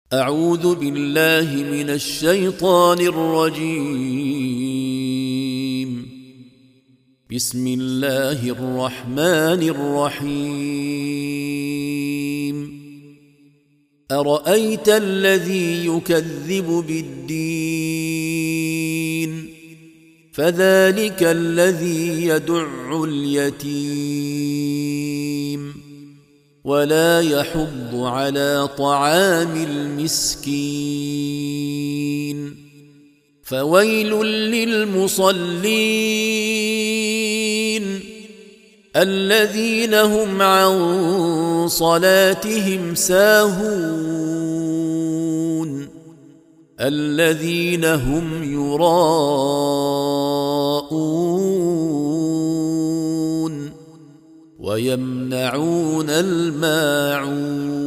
أعوذ بالله من الشيطان الرجيم. بسم الله الرحمن الرحيم. أرأيت الذي يكذب بالدين فذلك الذي يدع اليتيم ولا يحض على طعام المسكين فويل للمصلين الذين هم عن صلاتهم ساهون الذين هم يراءون ويمنعون الماعون